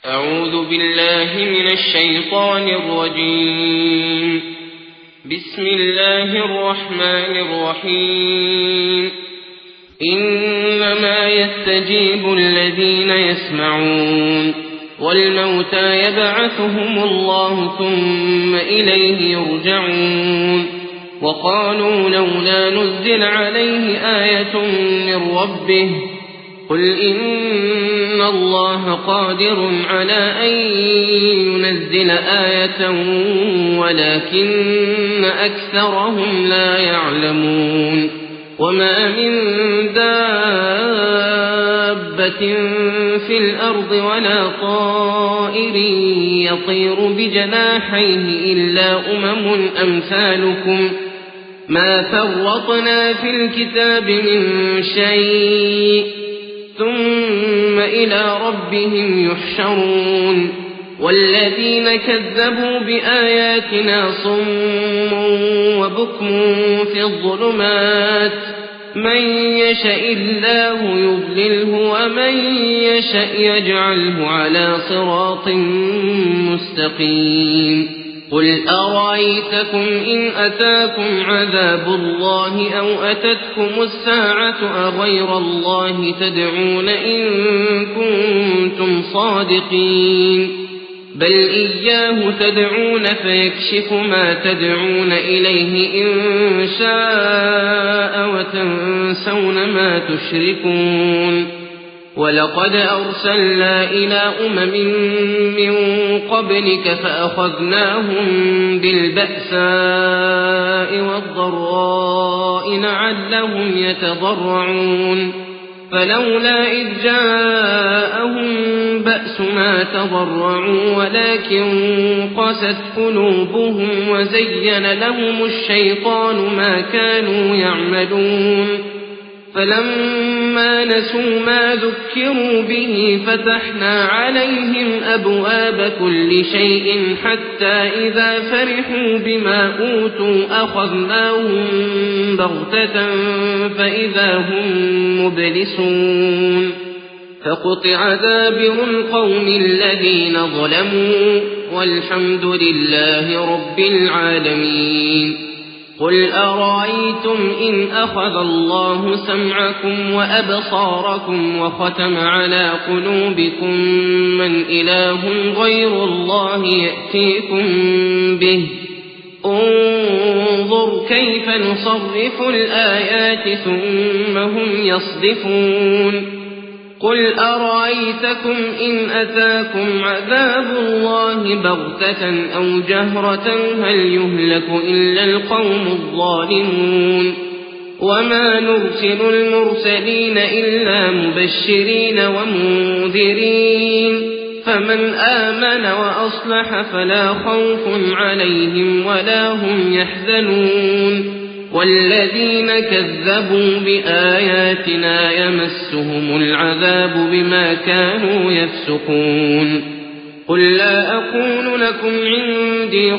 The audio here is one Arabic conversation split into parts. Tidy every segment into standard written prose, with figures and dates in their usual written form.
أعوذ بالله من الشيطان الرجيم. بسم الله الرحمن الرحيم. إنما يستجيب الذين يسمعون والموتى يبعثهم الله ثم إليه يرجعون. وقالوا لولا نزل عليه آية من ربه قل إن الله قادر على أن ينزل آية ولكن أكثرهم لا يعلمون. وما من دابة في الأرض ولا طائر يطير بجناحيه إلا أمم أمثالكم ما فرطنا في الكتاب من شيء ثم إلى ربهم يحشرون. والذين كذبوا بآياتنا صم وبكم في الظلمات من يشاء الله يضلله ومن يشاء يجعله على صراط مستقيم. قل أرأيتكم إن أتاكم عذاب الله أو أتتكم الساعة أغير الله تدعون إن كنتم صادقين بل إياه تدعون فيكشف ما تدعون إليه إن شاء وتنسون ما تشركون. ولقد أرسلنا إلى أمم من قبلك فأخذناهم بالبأساء والضراء لعلهم يتضرعون. فلولا إذ جاءهم بأسنا تضرعوا ولكن قست قلوبهم وزين لهم الشيطان ما كانوا يعملون. فلما نسوا ما ذكروا به فتحنا عليهم أبواب كل شيء حتى إذا فرحوا بما أوتوا أخذناهم بغتة فإذا هم مبلسون. فقطع دابر القوم الذين ظلموا والحمد لله رب العالمين. قل أرأيتم إن أخذ الله سمعكم وأبصاركم وختم على قلوبكم من إله غير الله يأتيكم به انظر كيف نصرف الآيات ثم هم يصدفون. قل أرأيتكم إن أتاكم عذاب الله بغتة أو جهرة هل يهلك إلا القوم الظالمون. وما نرسل المرسلين إلا مبشرين ومنذرين فمن آمن وأصلح فلا خوف عليهم ولا هم يحزنون. والذين كذبوا بآياتنا يمسهم العذاب بما كانوا يفسقون. قل لا أقول لكم عندي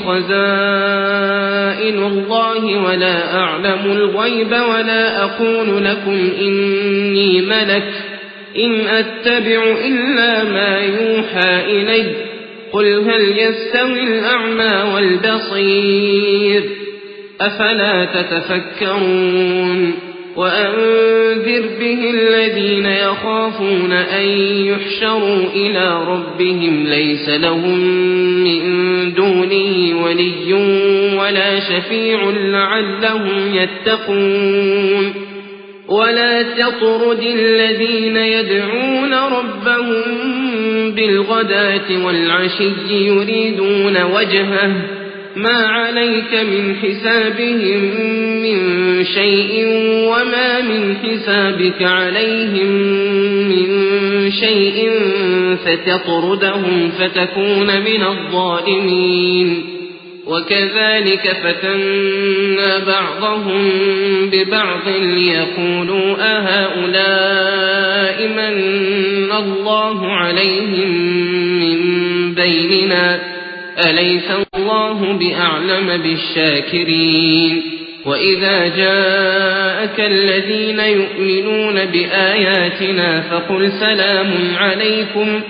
خزائن الله ولا أعلم الغيب ولا أقول لكم إني ملك إن أتبع إلا ما يوحى إلي قل هل يستوي الأعمى والبصير أفلا تتفكرون. وأنذر به الذين يخافون أن يحشروا إلى ربهم ليس لهم من دونه ولي ولا شفيع لعلهم يتقون. ولا تطرد الذين يدعون ربهم بالغداة والعشي يريدون وجهه ما عليك من حسابهم من شيء وما من حسابك عليهم من شيء فتطردهم فتكون من الظالمين. وكذلك فتنا بعضهم ببعض ليقولوا أهؤلاء من الله عليهم من بيننا أليس الله بأعلم بالشاكرين. وإذا جاءك الذين يؤمنون بآياتنا فقل سلام عليكم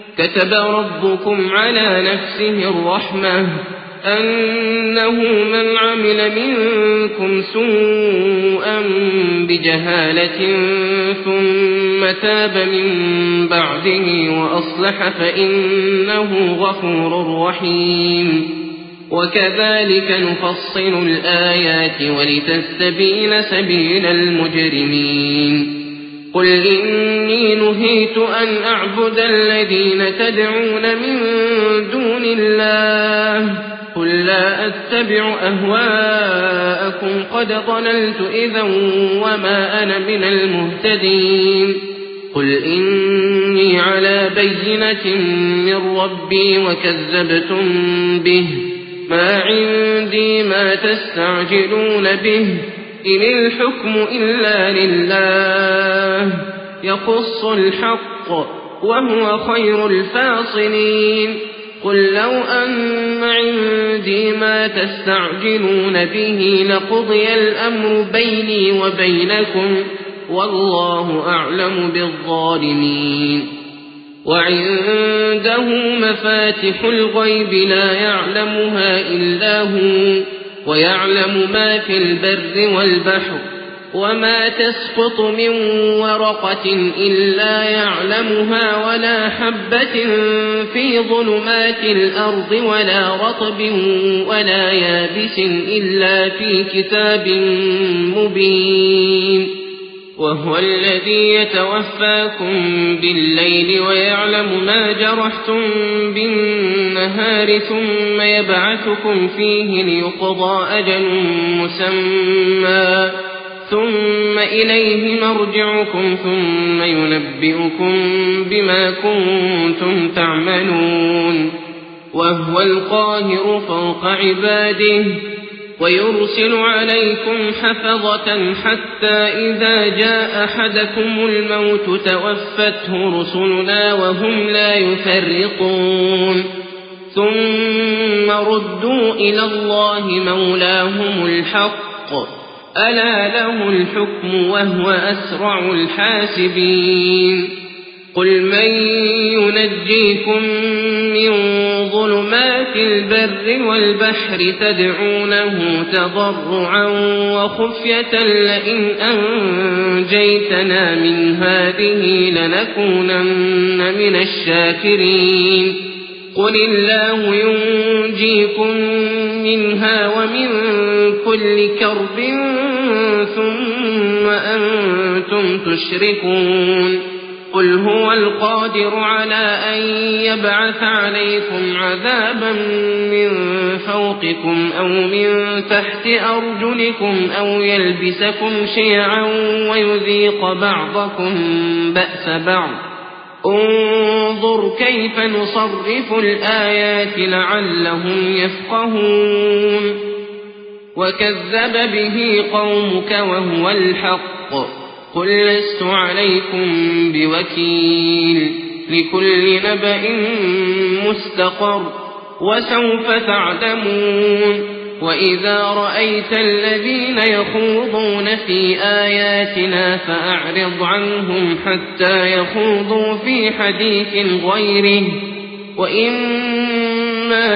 كتب ربكم على نفسه الرحمة أنه من عمل منكم سوءا بجهالة ثم تاب من بعده وأصلح فإنه غفور رحيم. وكذلك نفصل الآيات ولتستبين سبيل المجرمين. قل إني نهيت أن أعبد الذين تدعون من دون الله قل لا أتبع أهواءكم قد ضللت إذا وما أنا من المهتدين. قل إني على بينة من ربي وكذبتم به ما عندي ما تستعجلون به إن الحكم إلا لله يقص الحق وهو خير الفاصلين. قل لو أن عندي ما تستعجلون به لقضي الأمر بيني وبينكم والله أعلم بالظالمين. وعنده مفاتح الغيب لا يعلمها إلا هو ويعلم ما في البر والبحر وما تسقط من ورقة إلا يعلمها ولا حبة في ظلمات الأرض ولا رطب ولا يابس إلا في كتاب مبين. وهو الذي يتوفاكم بالليل ويعلم ما جرحتم بالنهار ثم يبعثكم فيه ليقضى أجل مسمى ثم إليه مرجعكم ثم ينبئكم بما كنتم تعملون. وهو القاهر فوق عباده ويرسل عليكم حفظة حتى إذا جاء أحدكم الموت توفته رسلنا وهم لا يفرطون. ثم ردوا إلى الله مولاهم الحق ألا له الحكم وهو أسرع الحاسبين. قل من ينجيكم من ظلمات البر والبحر تدعونه تضرعا وخفية لئن أنجيتنا من هذه لنكونن من الشاكرين. قل الله ينجيكم منها ومن كل كرب ثم أنتم تشركون. قل هو القادر على أن يبعث عليكم عذابا من فوقكم أو من تحت أرجلكم أو يلبسكم شيعا ويذيق بعضكم بأس بعض. انظر كيف نصرف الآيات لعلهم يفقهون. وكذب به قومك وهو الحق قل لست عليكم بوكيل لكل نبأ مستقر وسوف تعلمون. وإذا رأيت الذين يخوضون في آياتنا فأعرض عنهم حتى يخوضوا في حديث غيره وإما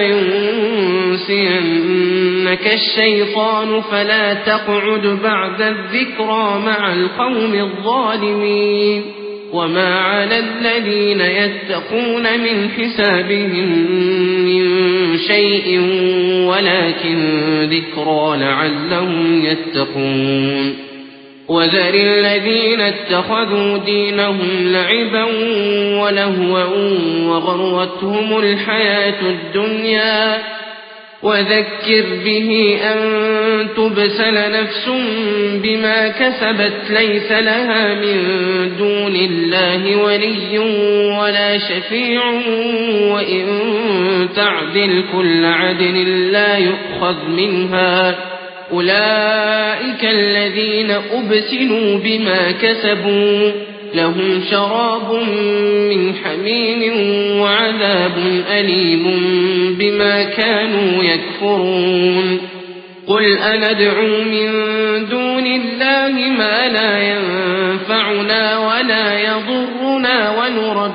ينسينك الشيطان فلا تقعد بعد الذكرى مع القوم الظالمين. وما على الذين يتقون من حسابهم من شيء ولكن ذكرى لعلهم يتقون. وذر الذين اتخذوا دينهم لعبا ولهوا وغرتهم الحياة الدنيا وذكر به أن تبسل نفس بما كسبت ليس لها من دون الله ولي ولا شفيع وإن تعدل كل عدل لا يؤخذ منها. أولئك الذين أبسلوا بما كسبوا لهم شراب من حميم وعذاب أليم بما كانوا يكفرون. قل أندعو من دون الله ما لا ينفعنا ولا يضرنا ونرد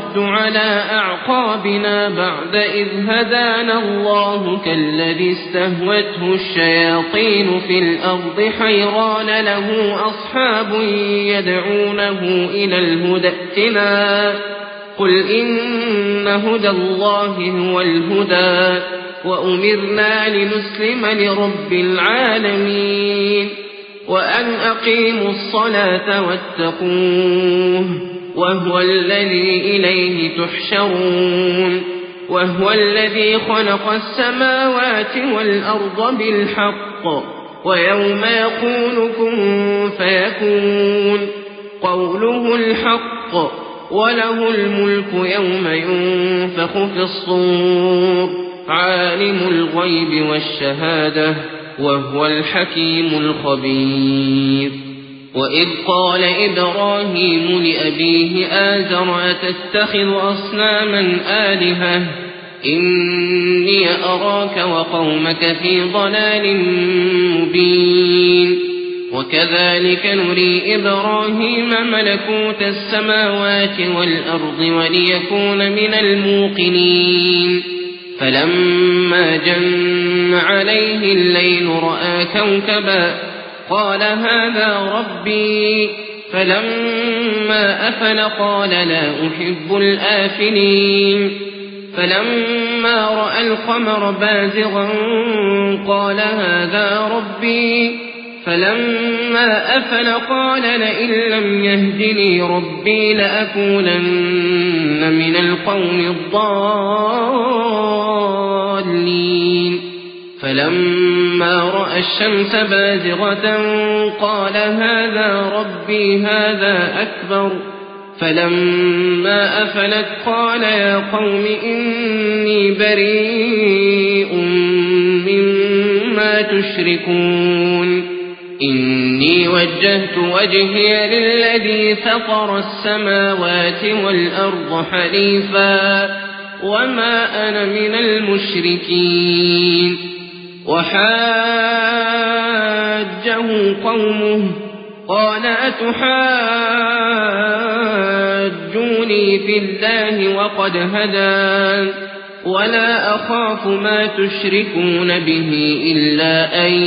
نرد على أعقابنا بعد إذ هدانا الله كالذي استهوته الشياطين في الأرض حيران له أصحاب يدعونه إلى الهدى ائتنا قل إن هدى الله هو الهدى وأمرنا لنسلم لرب العالمين وأن أقيموا الصلاة واتقوه وهو الذي إليه تحشرون وهو الذي خلق السماوات والأرض بالحق ويوم يقول كن فيكون قوله الحق وله الملك يوم ينفخ في الصور عالم الغيب والشهادة وهو الحكيم الخبير وإذ قال إبراهيم لأبيه آزر أتتخذ أصناما آلهة إني أراك وقومك في ضلال مبين وكذلك نري إبراهيم ملكوت السماوات والأرض وليكون من الموقنين فلما جن عليه الليل رأى كوكبا قال هذا ربي فلما أفل قال لا أحب الآفلين فلما رأى القمر بازغا قال هذا ربي فلما أفل قال لئن لم يهدني ربي لأكونن من القوم الضالين فلما رأى الشمس بازغة قال هذا ربي هذا أكبر فلما أفلت قال يا قوم إني بريء مما تشركون إني وجهت وجهي للذي فطر السماوات والأرض حنيفا وما أنا من المشركين وحاجه قومه قال أتحاجوني في الله وقد هدان ولا أخاف ما تشركون به إلا أن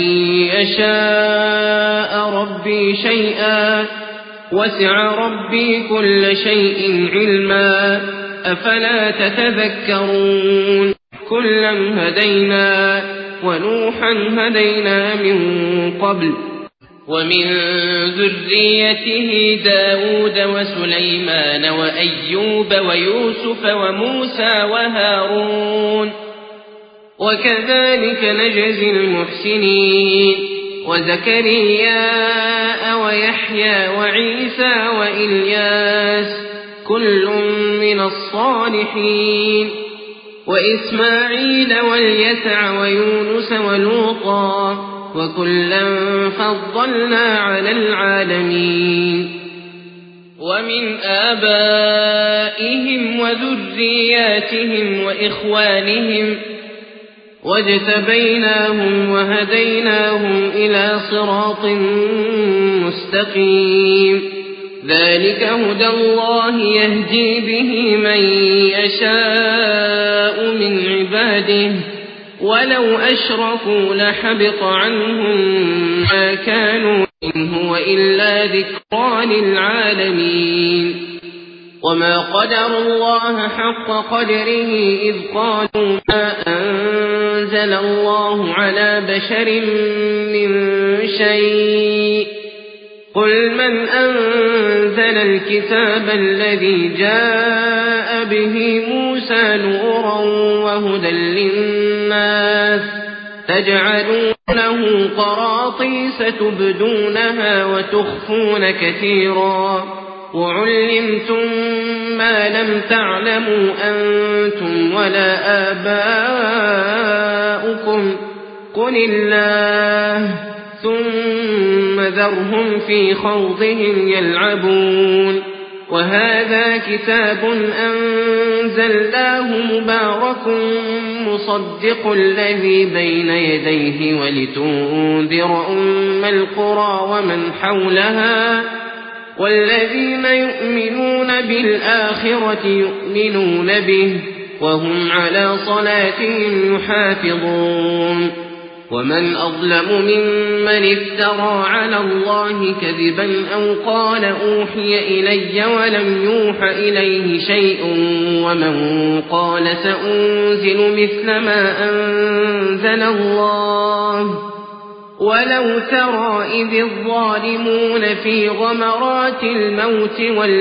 يشاء ربي شيئا وسع ربي كل شيء علما أفلا تتذكرون كلا هدينا ونوحا هدينا من قبل ومن ذريته داود وسليمان وأيوب ويوسف وموسى وهارون وكذلك نجزي المحسنين وزكريا ويحيى وعيسى وإلياس كل من الصالحين وإسماعيل واليسع ويونس ولوطا وكلا فضلنا على العالمين ومن آبائهم وذرياتهم وإخوانهم واجتبيناهم وهديناهم إلى صراط مستقيم ذلك هدى الله يهدي به من يشاء من عباده ولو أشركوا لحبط عنهم ما كانوا إن هو إلا ذكرى للعالمين وما قدروا الله حق قدره إذ قالوا ما أنزل الله على بشر من شيء قل من أنزل الكتاب الذي جاء به موسى نورا وهدى للناس تجعلونه قراطيس تبدونها وتخفون كثيرا وعلمتم ما لم تعلموا أنتم ولا آباؤكم قل الله ثم ذرهم في خوضهم يلعبون وهذا كتاب أنزلناه مبارك مصدق الذي بين يديه ولتنذر أم القرى ومن حولها والذين يؤمنون بالآخرة يؤمنون به وهم على صلاتهم يحافظون ومن أظلم ممن افترى على الله كذبا أو قال أوحي إلي ولم يوح إليه شيء ومن قال سأنزل مثل ما أنزل الله ولو ترى إذ الظالمون في غمرات الموت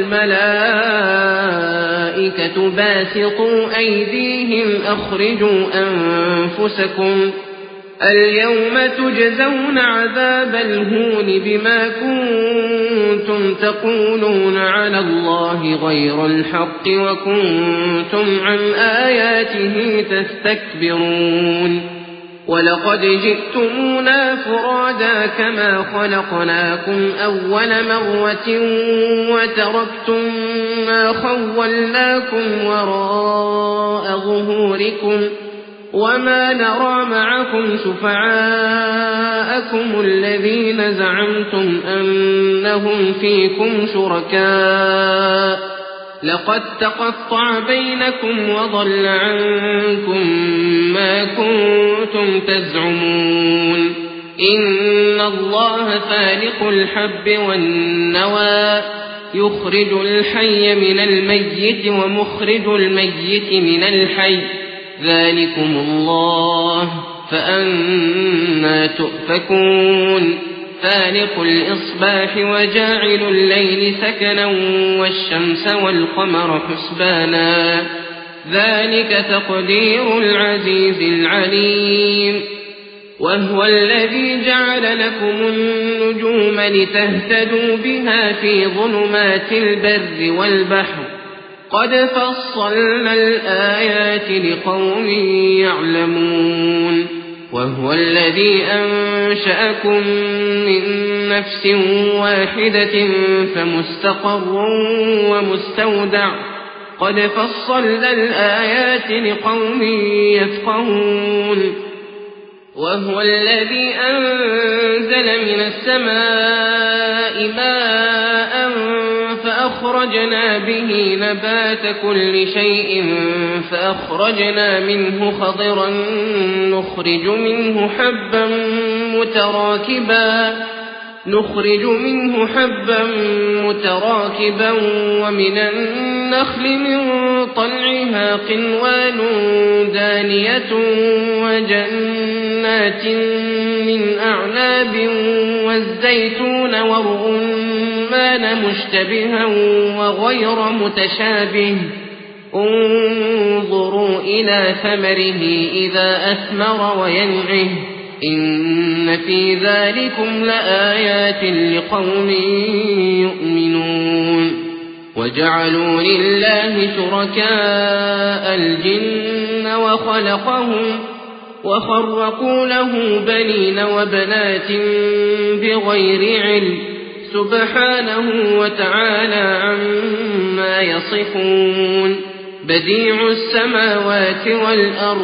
والملائكة باسطوا أيديهم أخرجوا أنفسكم اليوم تجزون عذاب الهون بما كنتم تقولون على الله غير الحق وكنتم عن آياته تستكبرون ولقد جئتمونا فرادا كما خلقناكم أول مرة وتركتم ما خولناكم وراء ظهوركم وما نرى معكم شفعاءكم الذين زعمتم أنهم فيكم شركاء لقد تقطع بينكم وضل عنكم ما كنتم تزعمون إن الله فالق الحب والنوى يخرج الحي من الميت ومخرج الميت من الحي ذلكم الله فأنى تؤفكون فالق الإصباح وجاعل الليل سكنا والشمس والقمر حسبانا ذلك تقدير العزيز العليم وهو الذي جعل لكم النجوم لتهتدوا بها في ظلمات البر والبحر قد فصلنا الآيات لقوم يعلمون وهو الذي أنشأكم من نفس واحدة فمستقر ومستودع قد فصلنا الآيات لقوم يفقهون وهو الذي أنزل من السماء ماء فأخرجنا به نبات كل شيء فأخرجنا منه خضرا نخرج منه حبا متراكبا ومن النخل من طلعها قنوان دانية وجنات من أعناب والزيتون والرمان مشتبها وغير متشابه انظروا إلى ثمره إذا أثمر وينعه إن في ذلكم لآيات لقوم يؤمنون وجعلوا لله شركاء الجن وخلقهم وخرقوا له بنين وبنات بغير علم سبحانه وتعالى عما يصفون بديع السماوات والأرض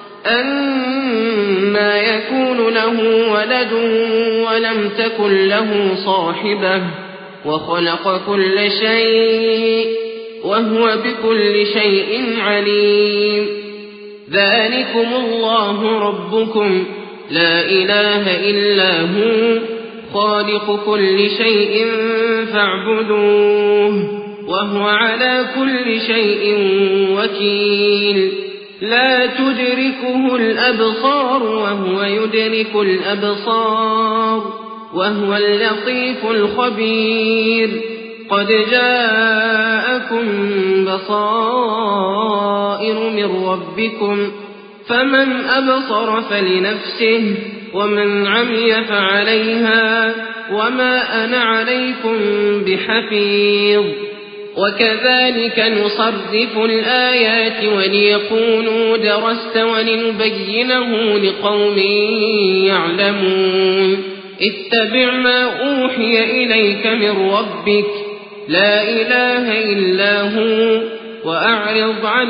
أنى يكون له ولد ولم تكن له صاحبة وخلق كل شيء وهو بكل شيء عليم ذلكم الله ربكم لا إله إلا هو خالق كل شيء فاعبدوه وهو على كل شيء وكيل لا تدركه الأبصار وهو يدرك الأبصار وهو اللطيف الخبير قد جاءكم بصائر من ربكم فمن أبصر فلنفسه ومن عمي فعليها وما أنا عليكم بحفيظ وكذلك نصرف الآيات وليقولوا درست ولنبينه لقوم يعلمون اتبع ما أوحي إليك من ربك لا إله إلا هو وأعرض عن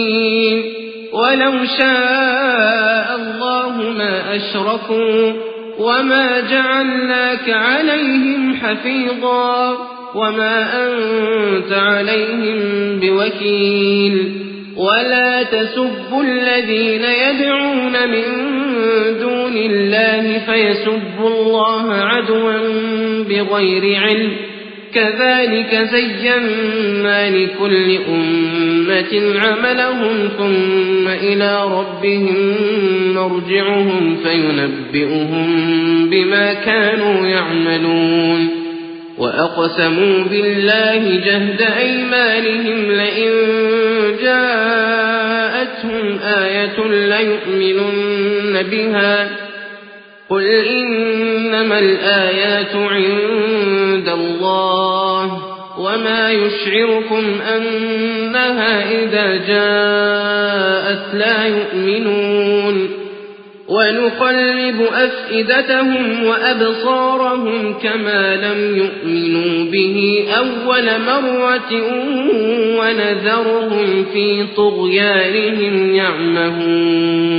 المشركين ولو شاء الله ما أشركوا وما جعلناك عليهم حفيظا وما أنت عليهم بوكيل ولا تسبوا الذين يدعون من دون الله فيسبوا الله عدوا بغير علم كذلك زينا لكل أمة عملهم ثم إلى ربهم مرجعهم فينبئهم بما كانوا يعملون وأقسموا بالله جهد أيمانهم لئن جاءتهم آية ليؤمنن بها قل إنما الآيات عند الله وما يشعركم أنها إذا جاءت لا يؤمنون ونقلب أفئدتهم وأبصارهم كما لم يؤمنوا به أول مرة ونذرهم في طغيانهم يعمهون